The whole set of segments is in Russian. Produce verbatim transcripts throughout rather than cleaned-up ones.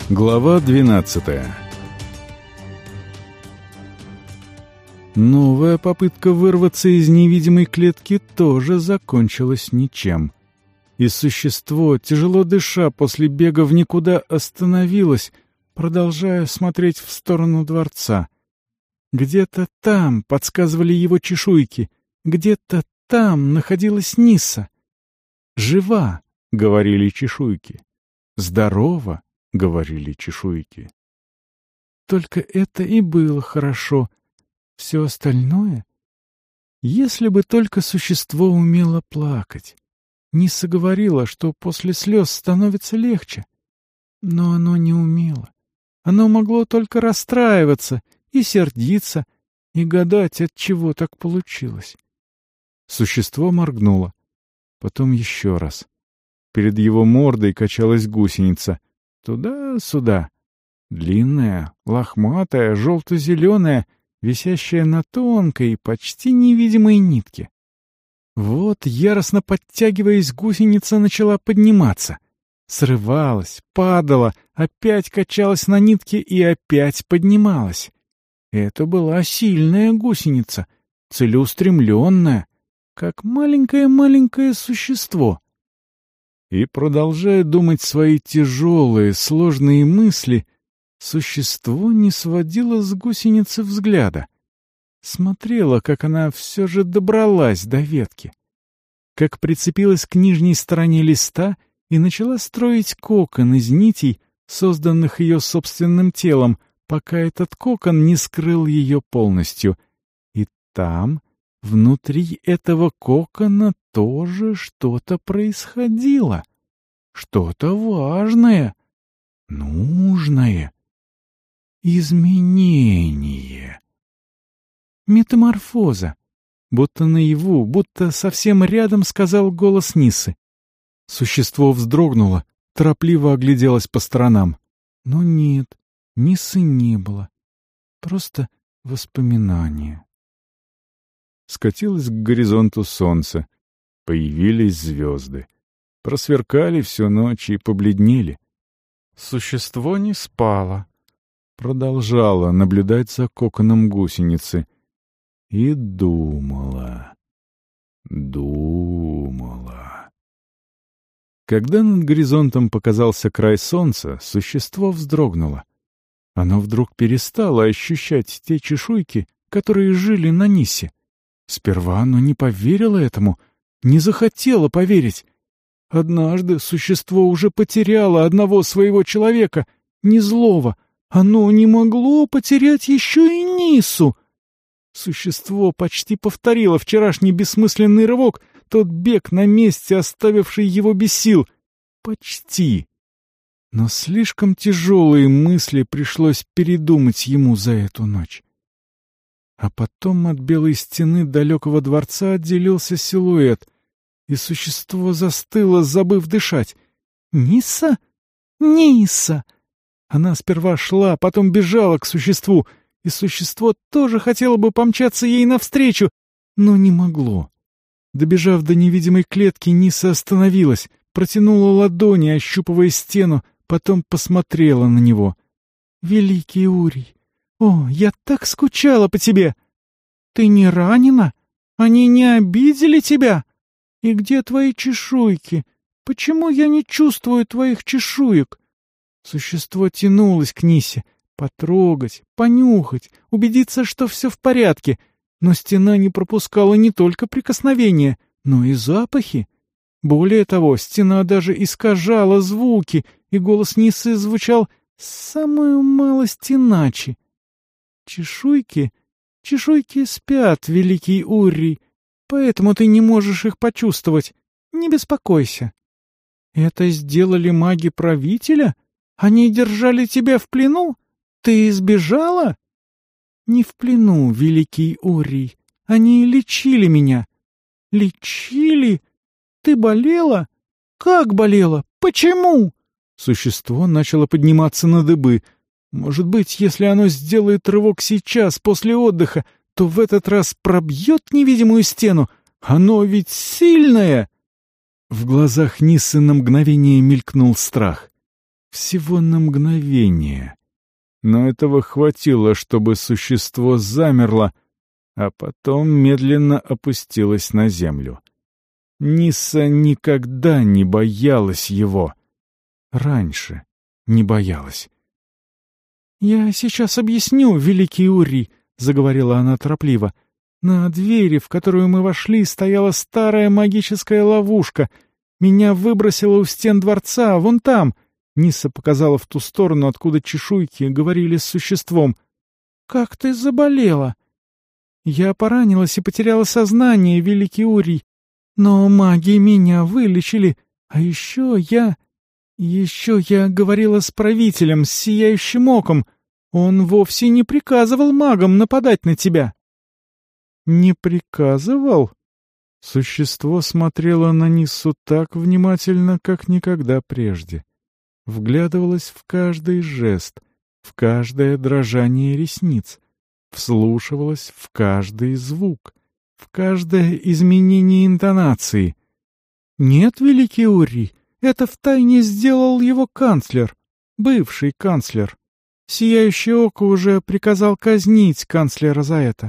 Глава двенадцатая. Новая попытка вырваться из невидимой клетки тоже закончилась ничем. И существо, тяжело дыша после бега в никуда, остановилось, продолжая смотреть в сторону дворца. Где-то там, подсказывали его чешуйки, где-то там находилась Нисса. «Жива», — говорили чешуйки. «Здорова», — говорили чешуйки. Только это и было хорошо. Все остальное... Если бы только существо умело плакать. Нисса говорила, что после слез становится легче. Но оно не умело. Оно могло только расстраиваться и сердиться, и гадать, от чего так получилось. Существо моргнуло. Потом еще раз. Перед его мордой качалась гусеница. Туда-сюда. Длинная, лохматая, желто-зеленая, висящая на тонкой, почти невидимой нитке. Вот, яростно подтягиваясь, гусеница начала подниматься. Срывалась, падала, опять качалась на нитке и опять поднималась. Это была сильная гусеница, целеустремленная, как маленькое-маленькое существо. И, продолжая думать свои тяжелые, сложные мысли, существо не сводило с гусеницы взгляда. Смотрело, как она все же добралась до ветки, как прицепилась к нижней стороне листа и начала строить кокон из нитей, созданных ее собственным телом, пока этот кокон не скрыл ее полностью. И там, внутри этого кокона, тоже что-то происходило. Что-то важное, нужное. Изменение. Метаморфоза. Будто наяву, будто совсем рядом сказал голос Ниссы. Существо вздрогнуло, торопливо огляделось по сторонам. Но нет, Ниссы не было. Просто воспоминания. Скатилось к горизонту солнце. Появились звезды. Просверкали всю ночь и побледнели. Существо не спало. Продолжала наблюдать за коконом гусеницы. И думала, думала. Когда над горизонтом показался край солнца, существо вздрогнуло. Оно вдруг перестало ощущать те чешуйки, которые жили на Ниссе. Сперва оно не поверило этому, не захотело поверить. Однажды существо уже потеряло одного своего человека, не злого. Оно не могло потерять еще и Ниссу. Существо почти повторило вчерашний бессмысленный рывок, тот бег на месте, оставивший его без сил. Почти. Но слишком тяжелые мысли пришлось передумать ему за эту ночь. А потом от белой стены далекого дворца отделился силуэт, и существо застыло, забыв дышать. «Нисса? Нисса!» Она сперва шла, потом бежала к существу, и существо тоже хотело бы помчаться ей навстречу, но не могло. Добежав до невидимой клетки, Нисса остановилась, протянула ладони, ощупывая стену, потом посмотрела на него. «Великий Урий! О, я так скучала по тебе! Ты не ранена? Они не обидели тебя? И где твои чешуйки? Почему я не чувствую твоих чешуек?» Существо тянулось к Ниссе, потрогать, понюхать, убедиться, что все в порядке, но стена не пропускала не только прикосновения, но и запахи. Более того, стена даже искажала звуки, и голос Ниссы звучал самую малость иначе. «Чешуйки, чешуйки спят, великий Урий, поэтому ты не можешь их почувствовать. Не беспокойся». «Это сделали маги правителя? Они держали тебя в плену? Ты избежала?» «Не в плену, великий Урий. Они лечили меня». «Лечили? Ты болела? Как болела? Почему?» Существо начало подниматься на дыбы. Может быть, если оно сделает рывок сейчас, после отдыха, то в этот раз пробьет невидимую стену. Оно ведь сильное! В глазах Ниссы на мгновение мелькнул страх. Всего на мгновение. Но этого хватило, чтобы существо замерло, а потом медленно опустилось на землю. Нисса никогда не боялась его. Раньше не боялась. «Я сейчас объясню, великий Урий», — заговорила она торопливо. «На двери, в которую мы вошли, стояла старая магическая ловушка. Меня выбросило у стен дворца, вон там». Нисса показала в ту сторону, откуда чешуйки говорили с существом. «Как ты заболела?» «Я поранилась и потеряла сознание, великий Урий. Но маги меня вылечили. А еще я... Еще я говорила с правителем, с сияющим оком. Он вовсе не приказывал магам нападать на тебя». «Не приказывал?» Существо смотрело на Ниссу так внимательно, как никогда прежде. Вглядывалось в каждый жест, в каждое дрожание ресниц, вслушивалось в каждый звук, в каждое изменение интонации. «Нет, великий Урий, это втайне сделал его канцлер, бывший канцлер. Сияющее око уже приказал казнить канцлера за это».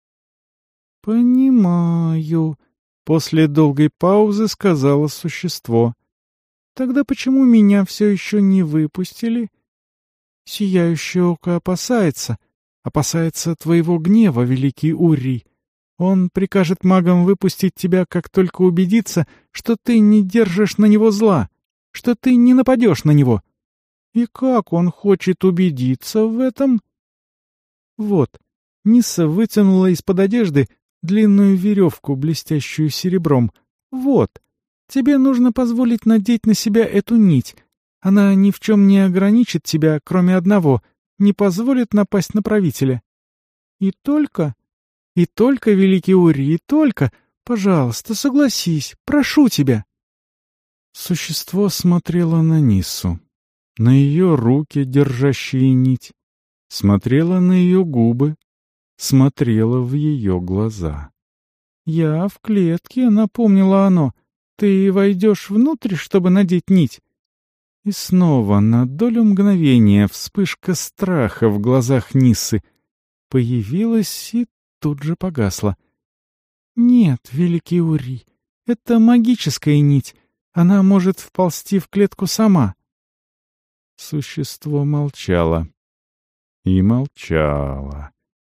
«Понимаю», — после долгой паузы сказала существо. «Тогда почему меня все еще не выпустили? Сияющее око опасается, опасается твоего гнева, великий Урий. Он прикажет магам выпустить тебя, как только убедится, что ты не держишь на него зла, что ты не нападешь на него. И как он хочет убедиться в этом?» Вот, Нисса вытянула из-под одежды длинную веревку, блестящую серебром. «Вот, тебе нужно позволить надеть на себя эту нить. Она ни в чем не ограничит тебя, кроме одного, не позволит напасть на правителя. И только, и только, великий Урий, и только, пожалуйста, согласись, прошу тебя». Существо смотрело на Ниссу, на ее руки, держащие нить, смотрело на ее губы, смотрело в ее глаза. «Я в клетке», — напомнило оно. «Ты войдешь внутрь, чтобы надеть нить?» И снова на долю мгновения вспышка страха в глазах Ниссы появилась и тут же погасла. «Нет, великий Урий, это магическая нить. Она может вползти в клетку сама». Существо молчало. И молчало.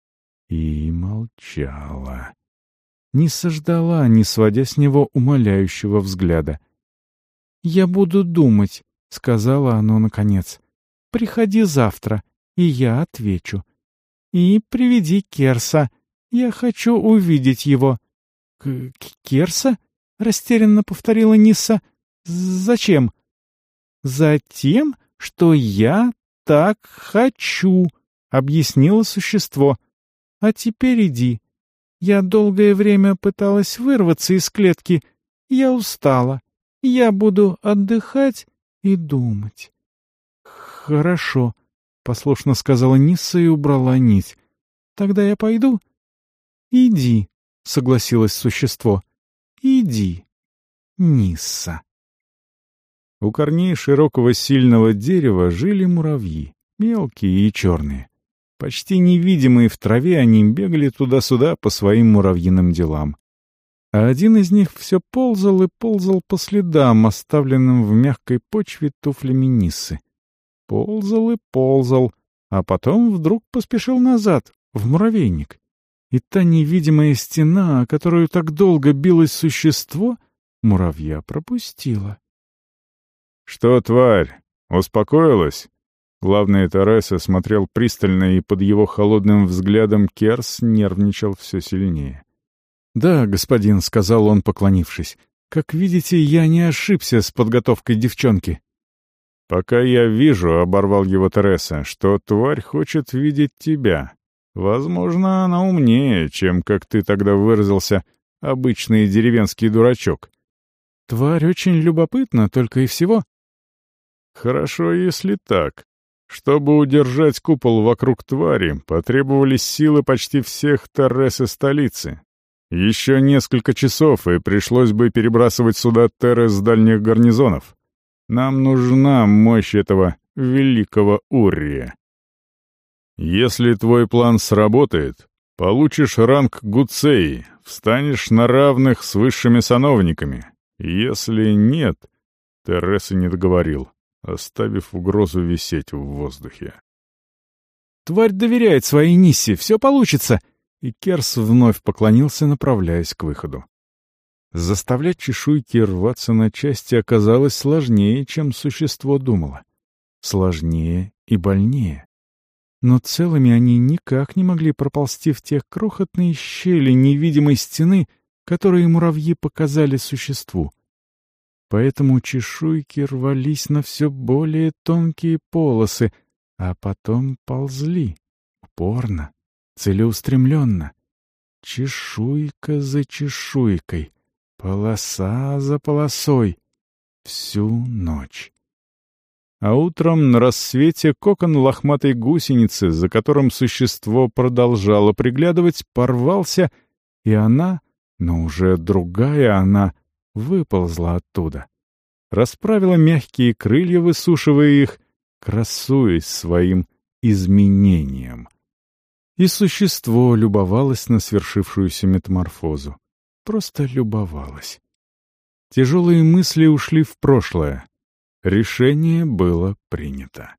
И молчала. Нисса ждала, не сводя с него умоляющего взгляда. «Я буду думать», — сказала оно наконец. «Приходи завтра, и я отвечу. И приведи Керса. Я хочу увидеть его». К «Керса?» — растерянно повторила Нисса. «Зачем?» «Затем, что я так хочу», — объяснило существо. «А теперь иди. Я долгое время пыталась вырваться из клетки. Я устала. Я буду отдыхать и думать». «Хорошо», — послушно сказала Нисса и убрала нить. «Тогда я пойду?» «Иди», — согласилось существо. «Иди, Нисса». У корней широкого сильного дерева жили муравьи, мелкие и черные. Почти невидимые в траве, они бегали туда-сюда по своим муравьиным делам. А один из них все ползал и ползал по следам, оставленным в мягкой почве туфлями Ниссы. Ползал и ползал, а потом вдруг поспешил назад, в муравейник. И та невидимая стена, о которую так долго билось существо, муравья пропустила. «Что, тварь, успокоилась?» Главный Тереса смотрел пристально, и под его холодным взглядом Керс нервничал все сильнее. «Да, господин», — сказал он, поклонившись. «Как видите, я не ошибся с подготовкой девчонки». «Пока я вижу», — оборвал его Тереса, — «что тварь хочет видеть тебя. Возможно, она умнее, чем, как ты тогда выразился, обычный деревенский дурачок». «Тварь очень любопытна, только и всего». «Хорошо, если так. Чтобы удержать купол вокруг твари, потребовались силы почти всех Террес и столицы. Еще несколько часов, и пришлось бы перебрасывать сюда Террес с дальних гарнизонов. Нам нужна мощь этого великого Уррия. Если твой план сработает, получишь ранг Гуцеи, встанешь на равных с высшими сановниками. Если нет, Террес не договорил, оставив угрозу висеть в воздухе. «Тварь доверяет своей Ниссе, все получится!» И Керс вновь поклонился, направляясь к выходу. Заставлять чешуйки рваться на части оказалось сложнее, чем существо думало. Сложнее и больнее. Но целыми они никак не могли проползти в те крохотные щели невидимой стены, которые муравьи показали существу. Поэтому чешуйки рвались на все более тонкие полосы, а потом ползли, упорно, целеустремленно. Чешуйка за чешуйкой, полоса за полосой, всю ночь. А утром на рассвете кокон лохматой гусеницы, за которым существо продолжало приглядывать, порвался, и она, но уже другая она, выползла оттуда. Расправила мягкие крылья, высушивая их, красуясь своим изменением. И существо любовалось на свершившуюся метаморфозу. Просто любовалось. Тяжелые мысли ушли в прошлое. Решение было принято.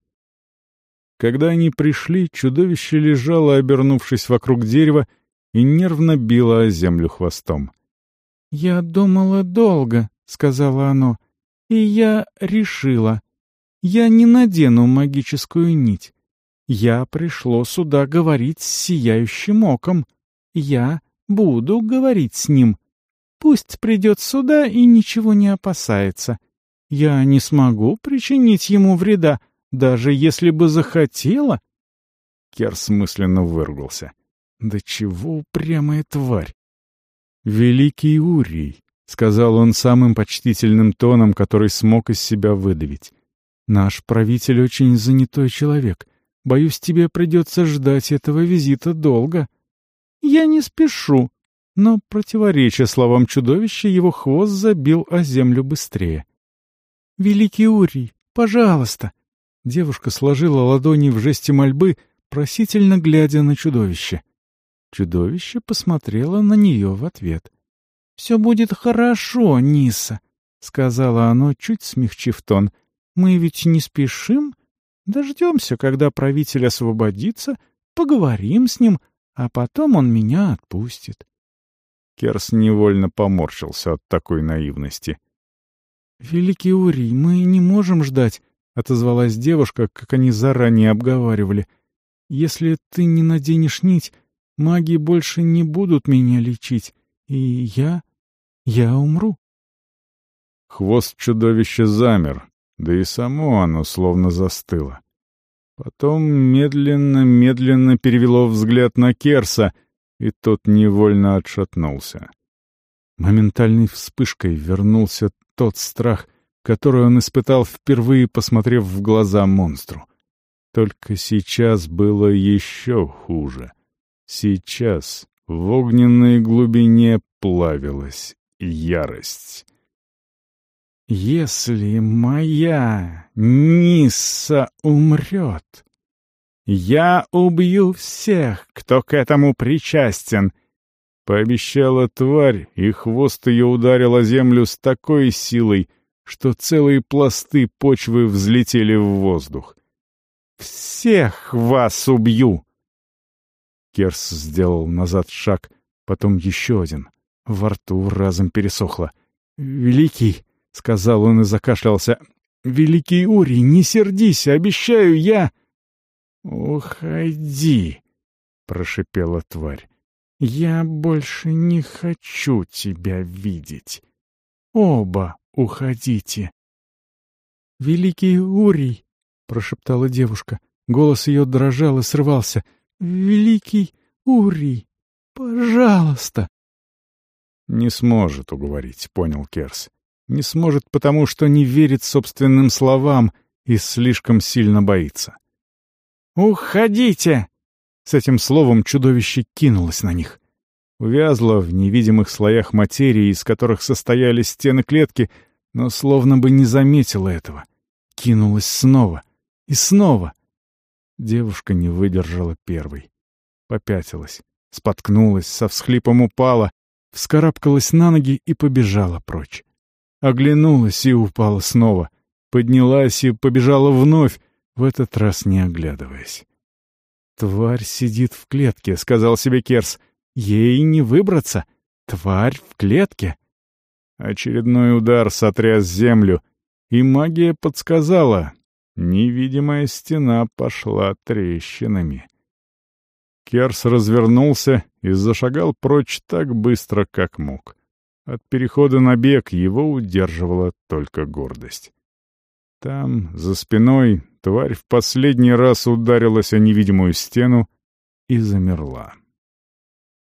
Когда они пришли, чудовище лежало, обернувшись вокруг дерева, и нервно било о землю хвостом. «Я думала долго», — сказала оно, — «и я решила. Я не надену магическую нить. Я пришло сюда говорить с сияющим оком. Я буду говорить с ним. Пусть придет сюда и ничего не опасается. Я не смогу причинить ему вреда, даже если бы захотела». Керс мысленно выругался. «Да чего упрямая тварь!» «Великий Урий», — сказал он самым почтительным тоном, который смог из себя выдавить. «Наш правитель очень занятой человек. Боюсь, тебе придется ждать этого визита долго». «Я не спешу». Но, противореча словам чудовища, его хвост забил о землю быстрее. «Великий Урий, пожалуйста!» Девушка сложила ладони в жесте мольбы, просительно глядя на чудовище. Чудовище посмотрело на нее в ответ. «Все будет хорошо, Нисса», — сказала оно, чуть смягчив тон. «Мы ведь не спешим. Дождемся, когда правитель освободится, поговорим с ним, а потом он меня отпустит». Керс невольно поморщился от такой наивности. «Великий Урий, мы не можем ждать», — отозвалась девушка, как они заранее обговаривали. «Если ты не наденешь нить, маги больше не будут меня лечить, и я... я умру». Хвост чудовища замер, да и само оно словно застыло. Потом медленно-медленно перевело взгляд на Керса, и тот невольно отшатнулся. Моментальной вспышкой вернулся тот страх, который он испытал впервые, посмотрев в глаза монстру. Только сейчас было еще хуже. Сейчас в огненной глубине плавилась ярость. «Если моя Нисса умрет, я убью всех, кто к этому причастен», — пообещала тварь, и хвост ее ударил о землю с такой силой, что целые пласты почвы взлетели в воздух. «Всех вас убью!» Керс сделал назад шаг, потом еще один. Во рту разом пересохло. «Великий!» — сказал он и закашлялся. «Великий Урий, не сердись, обещаю, я...» «Уходи!» — прошипела тварь. «Я больше не хочу тебя видеть. Оба уходите!» «Великий Урий!» — прошептала девушка. Голос ее дрожал и срывался. «Великий Урий, пожалуйста!» «Не сможет уговорить», — понял Керс. «Не сможет, потому что не верит собственным словам и слишком сильно боится». «Уходите!» С этим словом чудовище кинулось на них. Увязло в невидимых слоях материи, из которых состояли стены клетки, но словно бы не заметило этого. Кинулось снова. И снова. Девушка не выдержала первой. Попятилась, споткнулась, со всхлипом упала, вскарабкалась на ноги и побежала прочь. Оглянулась и упала снова. Поднялась и побежала вновь, в этот раз не оглядываясь. «Тварь сидит в клетке», — сказал себе Керс. «Ей не выбраться. Тварь в клетке». Очередной удар сотряс землю, и магия подсказала. Невидимая стена пошла трещинами. Керс развернулся и зашагал прочь так быстро, как мог. От перехода на бег его удерживала только гордость. Там, за спиной, тварь в последний раз ударилась о невидимую стену и замерла.